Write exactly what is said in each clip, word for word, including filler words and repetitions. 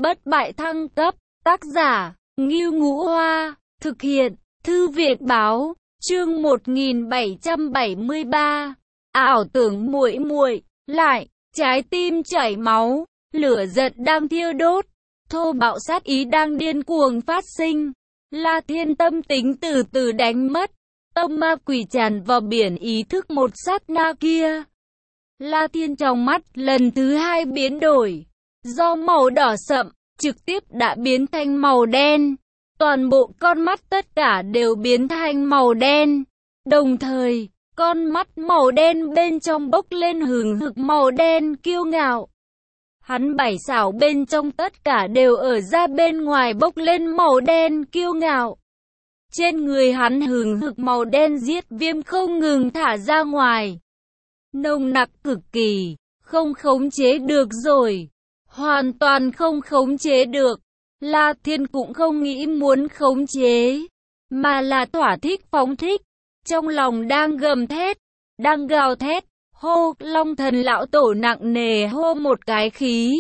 Bất bại thăng cấp, tác giả, Ngưu Ngũ Hoa, thực hiện, Thư viện báo, chương một nghìn bảy trăm bảy mươi ba, ảo tưởng muội muội, lại, trái tim chảy máu, lửa giận đang thiêu đốt, thô bạo sát ý đang điên cuồng phát sinh. La Thiên tâm tính từ từ đánh mất, tâm ma quỷ tràn vào biển ý thức một sát na kia. La Thiên trong mắt lần thứ hai biến đổi, do màu đỏ sậm, trực tiếp đã biến thành màu đen. Toàn bộ con mắt tất cả đều biến thành màu đen. Đồng thời, con mắt màu đen bên trong bốc lên hừng hực màu đen kiêu ngạo. Hắn bảy xảo bên trong tất cả đều ở ra bên ngoài bốc lên màu đen kiêu ngạo. Trên người hắn hừng hực màu đen giết viêm không ngừng thả ra ngoài. Nồng nặc cực kỳ, không khống chế được rồi. Hoàn toàn không khống chế được. La Thiên cũng không nghĩ muốn khống chế, mà là thỏa thích phóng thích. Trong lòng đang gầm thét, đang gào thét, hô, Long Thần lão tổ nặng nề hô một cái khí.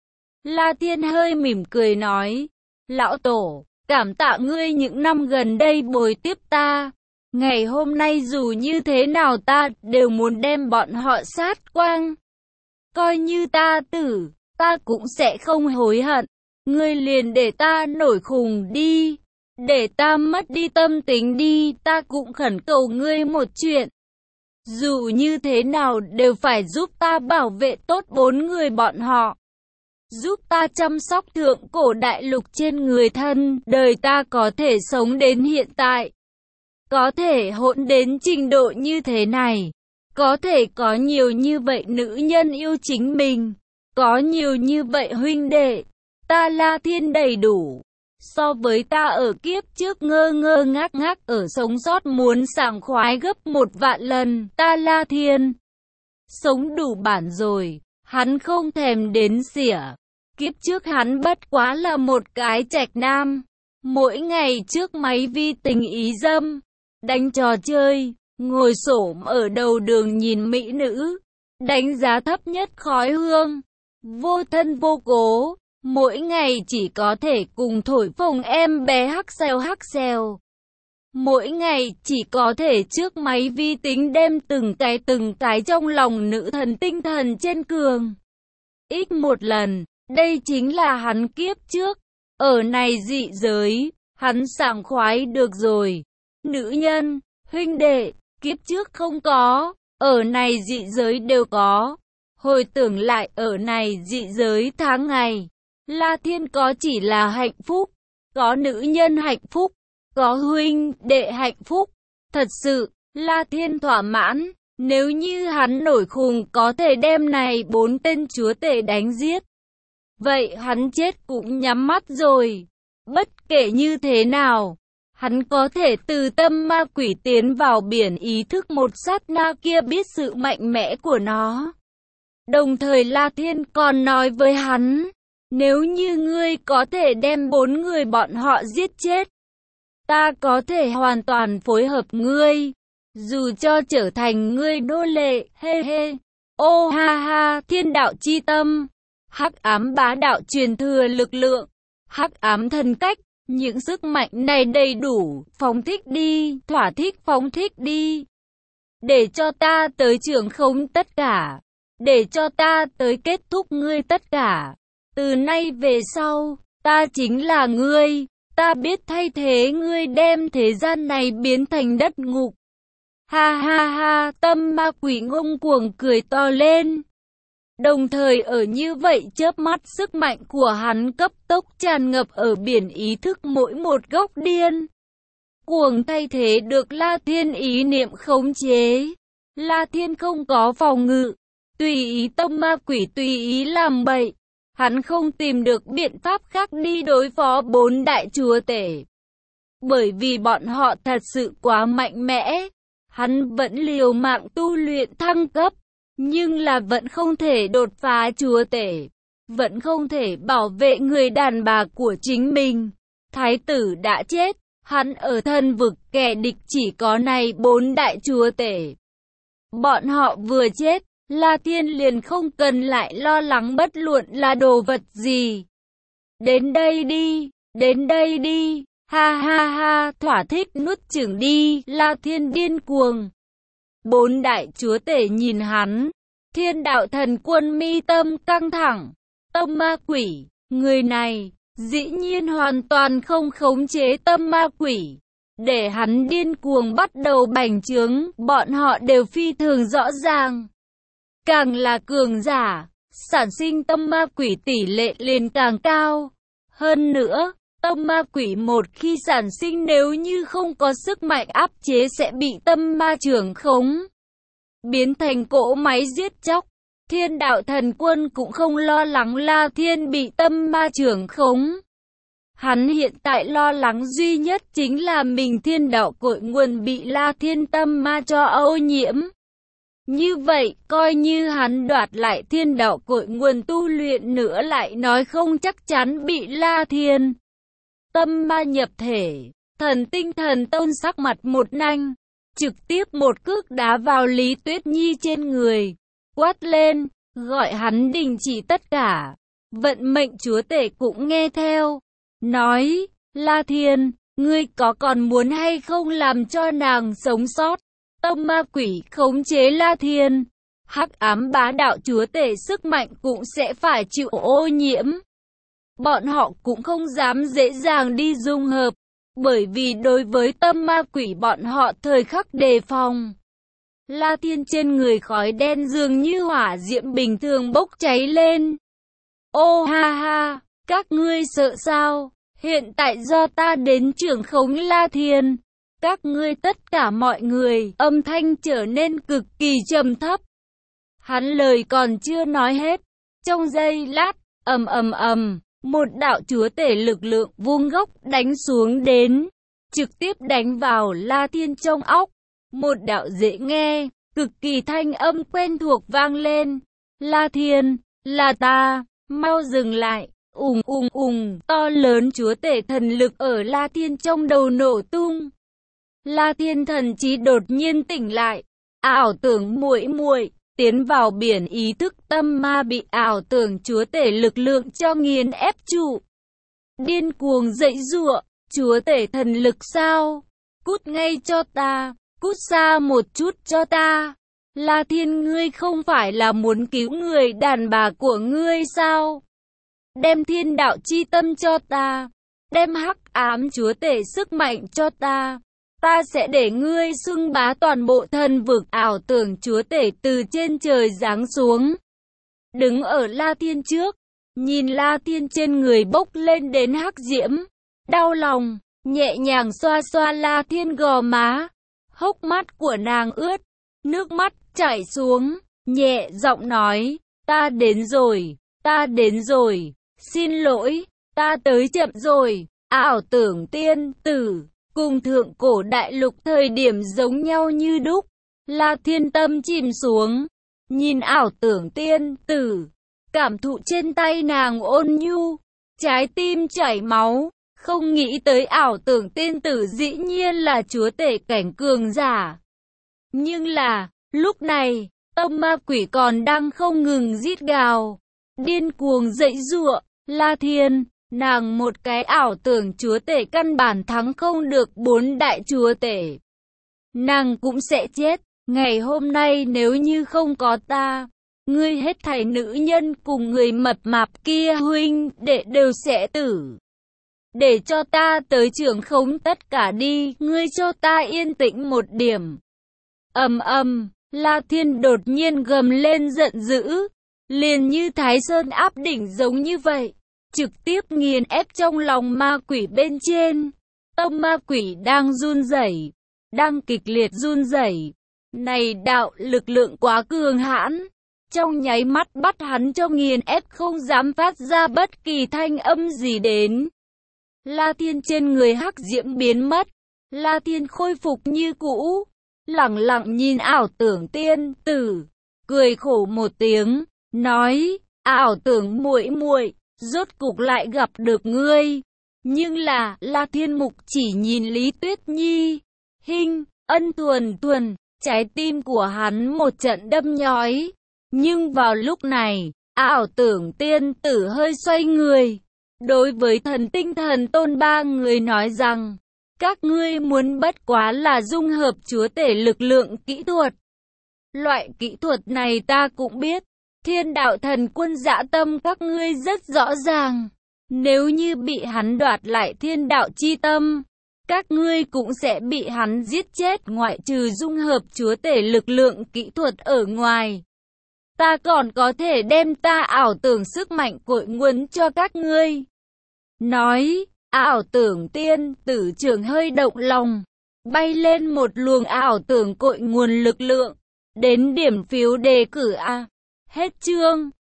La Thiên hơi mỉm cười nói, lão tổ, cảm tạ ngươi những năm gần đây bồi tiếp ta. Ngày hôm nay dù như thế nào ta đều muốn đem bọn họ sát quang. Coi như ta tử, ta cũng sẽ không hối hận. Ngươi liền để ta nổi khùng đi, để ta mất đi tâm tính đi, ta cũng khẩn cầu ngươi một chuyện. Dù như thế nào đều phải giúp ta bảo vệ tốt bốn người bọn họ. Giúp ta chăm sóc thượng cổ đại lục trên người thân, đời ta có thể sống đến hiện tại. Có thể hỗn đến trình độ như thế này. Có thể có nhiều như vậy nữ nhân yêu chính mình. Có nhiều như vậy huynh đệ. Ta La Thiên đầy đủ. So với ta ở kiếp trước ngơ ngơ ngác ngác ở sống sót muốn sảng khoái gấp một vạn lần. Ta La Thiên sống đủ bản rồi. Hắn không thèm đến xỉa. Kiếp trước hắn bất quá là một cái trạch nam. Mỗi ngày trước máy vi tính ý dâm, đánh trò chơi, ngồi xổm ở đầu đường nhìn mỹ nữ, đánh giá thấp nhất khói hương, vô thân vô cố. Mỗi ngày chỉ có thể cùng thổi phồng em bé hắc xèo hắc xèo. Mỗi ngày chỉ có thể trước máy vi tính đem từng cái từng cái trong lòng nữ thần tinh thần trên cường. Ít một lần, đây chính là hắn kiếp trước. Ở này dị giới, hắn sảng khoái được rồi. Nữ nhân, huynh đệ, kiếp trước không có, ở này dị giới đều có. Hồi tưởng lại ở này dị giới tháng ngày. La Thiên có chỉ là hạnh phúc, có nữ nhân hạnh phúc, có huynh đệ hạnh phúc. Thật sự, La Thiên thỏa mãn, nếu như hắn nổi khùng có thể đem này bốn tên chúa tể đánh giết. Vậy hắn chết cũng nhắm mắt rồi. Bất kể như thế nào, hắn có thể từ tâm ma quỷ tiến vào biển ý thức một sát na kia biết sự mạnh mẽ của nó. Đồng thời La Thiên còn nói với hắn, nếu như ngươi có thể đem bốn người bọn họ giết chết, ta có thể hoàn toàn phối hợp ngươi, dù cho trở thành ngươi nô lệ, hê hê, ô ha ha, thiên đạo chi tâm, hắc ám bá đạo truyền thừa lực lượng, hắc ám thần cách, những sức mạnh này đầy đủ, phóng thích đi, thỏa thích phóng thích đi, để cho ta tới trưởng khống tất cả, để cho ta tới kết thúc ngươi tất cả. Từ nay về sau, ta chính là ngươi, ta biết thay thế ngươi đem thế gian này biến thành đất ngục. Ha ha ha, tâm ma quỷ ngông cuồng cười to lên. Đồng thời ở như vậy chớp mắt sức mạnh của hắn cấp tốc tràn ngập ở biển ý thức mỗi một góc điên. Cuồng thay thế được La Thiên ý niệm khống chế. La Thiên không có phòng ngự, tùy ý tâm ma quỷ tùy ý làm bậy. Hắn không tìm được biện pháp khác đi đối phó bốn đại chúa tể. Bởi vì bọn họ thật sự quá mạnh mẽ. Hắn vẫn liều mạng tu luyện thăng cấp. Nhưng là vẫn không thể đột phá chúa tể. Vẫn không thể bảo vệ người đàn bà của chính mình. Thái tử đã chết. Hắn ở thân vực kẻ địch chỉ có này bốn đại chúa tể. Bọn họ vừa chết. La Thiên liền không cần lại lo lắng bất luận là đồ vật gì. Đến đây đi, đến đây đi, ha ha ha, thỏa thích nuốt chửng đi, La Thiên điên cuồng. Bốn đại chúa tể nhìn hắn, Thiên đạo thần quân mi tâm căng thẳng, tâm ma quỷ, người này, dĩ nhiên hoàn toàn không khống chế tâm ma quỷ. Để hắn điên cuồng bắt đầu bành trướng, bọn họ đều phi thường rõ ràng. Càng là cường giả, sản sinh tâm ma quỷ tỷ lệ liền càng cao. Hơn nữa, tâm ma quỷ một khi sản sinh nếu như không có sức mạnh áp chế sẽ bị tâm ma trưởng khống, biến thành cỗ máy giết chóc. Thiên đạo thần quân cũng không lo lắng La Thiên bị tâm ma trưởng khống. Hắn hiện tại lo lắng duy nhất chính là mình thiên đạo cội nguồn bị La Thiên tâm ma cho ô nhiễm. Như vậy, coi như hắn đoạt lại thiên đạo cội nguồn tu luyện nữa lại nói không chắc chắn bị La Thiên tâm ma nhập thể. Thần tinh thần tôn sắc mặt một nanh, trực tiếp một cước đá vào Lý Tuyết Nhi trên người, quát lên, gọi hắn đình chỉ tất cả. Vận mệnh chúa tể cũng nghe theo, nói, La Thiên, ngươi có còn muốn hay không làm cho nàng sống sót? Tâm ma quỷ khống chế La Thiên, hắc ám bá đạo chúa tể sức mạnh cũng sẽ phải chịu ô nhiễm. Bọn họ cũng không dám dễ dàng đi dung hợp, bởi vì đối với tâm ma quỷ bọn họ thời khắc đề phòng. La Thiên trên người khói đen dường như hỏa diễm bình thường bốc cháy lên. Ô ha ha, các ngươi sợ sao? Hiện tại do ta đến trưởng khống La Thiên. Các ngươi tất cả mọi người, âm thanh trở nên cực kỳ trầm thấp. Hắn lời còn chưa nói hết. Trong giây lát, ầm ầm ầm, một đạo chúa tể lực lượng vuông góc đánh xuống đến, trực tiếp đánh vào La Thiên trong óc. Một đạo dễ nghe, cực kỳ thanh âm quen thuộc vang lên. La Thiên, là ta, mau dừng lại. Ùng ùng ùng, to lớn chúa tể thần lực ở La Thiên trong đầu nổ tung. La Thiên thần trí đột nhiên tỉnh lại, ảo tưởng muội muội tiến vào biển ý thức tâm ma bị ảo tưởng chúa tể lực lượng cho nghiền ép trụ. Điên cuồng dậy giụa, chúa tể thần lực sao? Cút ngay cho ta, cút xa một chút cho ta. La Thiên, ngươi không phải là muốn cứu người đàn bà của ngươi sao? Đem thiên đạo chi tâm cho ta, đem hắc ám chúa tể sức mạnh cho ta. Ta sẽ để ngươi xưng bá toàn bộ thần vực. Ảo tưởng chúa tể từ trên trời giáng xuống, đứng ở La Thiên trước, nhìn La Thiên trên người bốc lên đến hắc diễm, đau lòng, nhẹ nhàng xoa xoa La Thiên gò má. Hốc mắt của nàng ướt, nước mắt chảy xuống, nhẹ giọng nói, ta đến rồi, ta đến rồi, xin lỗi, ta tới chậm rồi. Ảo tưởng tiên tử cùng thượng cổ đại lục thời điểm giống nhau như đúc. La Thiên tâm chìm xuống, nhìn ảo tưởng tiên tử, cảm thụ trên tay nàng ôn nhu, trái tim chảy máu, không nghĩ tới ảo tưởng tiên tử dĩ nhiên là chúa tể cảnh cường giả. Nhưng là, lúc này, tâm ma quỷ còn đang không ngừng rít gào, điên cuồng dậy giụa. La Thiên, nàng một cái ảo tưởng chúa tể căn bản thắng không được bốn đại chúa tể. Nàng cũng sẽ chết. Ngày hôm nay nếu như không có ta, ngươi hết thảy nữ nhân cùng người mập mạp kia huynh đệ đều sẽ tử. Để cho ta tới trưởng khống tất cả đi, ngươi cho ta yên tĩnh một điểm. Ầm ầm, La Thiên đột nhiên gầm lên giận dữ, liền như Thái Sơn áp đỉnh giống như vậy, trực tiếp nghiền ép trong lòng ma quỷ bên trên. Tâm ma quỷ đang run rẩy, đang kịch liệt run rẩy. Này đạo lực lượng quá cường hãn, trong nháy mắt bắt hắn cho nghiền ép không dám phát ra bất kỳ thanh âm gì đến. La Thiên trên người hắc diễm biến mất, La Thiên khôi phục như cũ, lẳng lặng nhìn ảo tưởng tiên tử, cười khổ một tiếng, nói, ảo tưởng muội muội, rốt cục lại gặp được ngươi. Nhưng là, La Thiên mục chỉ nhìn Lý Tuyết Nhi, hình, ân thuần thuần, trái tim của hắn một trận đâm nhói. Nhưng vào lúc này, ảo tưởng tiên tử hơi xoay người, Đối với thần tinh thần tôn ba người nói rằng, các ngươi muốn bất quá là dung hợp chúa tể lực lượng kỹ thuật. Loại kỹ thuật này ta cũng biết, thiên đạo thần quân dã tâm các ngươi rất rõ ràng. Nếu như bị hắn đoạt lại thiên đạo chi tâm, các ngươi cũng sẽ bị hắn giết chết ngoại trừ dung hợp chúa tể lực lượng kỹ thuật ở ngoài. Ta còn có thể đem ta ảo tưởng sức mạnh cội nguồn cho các ngươi. Nói, ảo tưởng tiên tử trưởng hơi động lòng, bay lên một luồng ảo tưởng cội nguồn lực lượng, đến điểm phiếu đề cử A. Hết chương.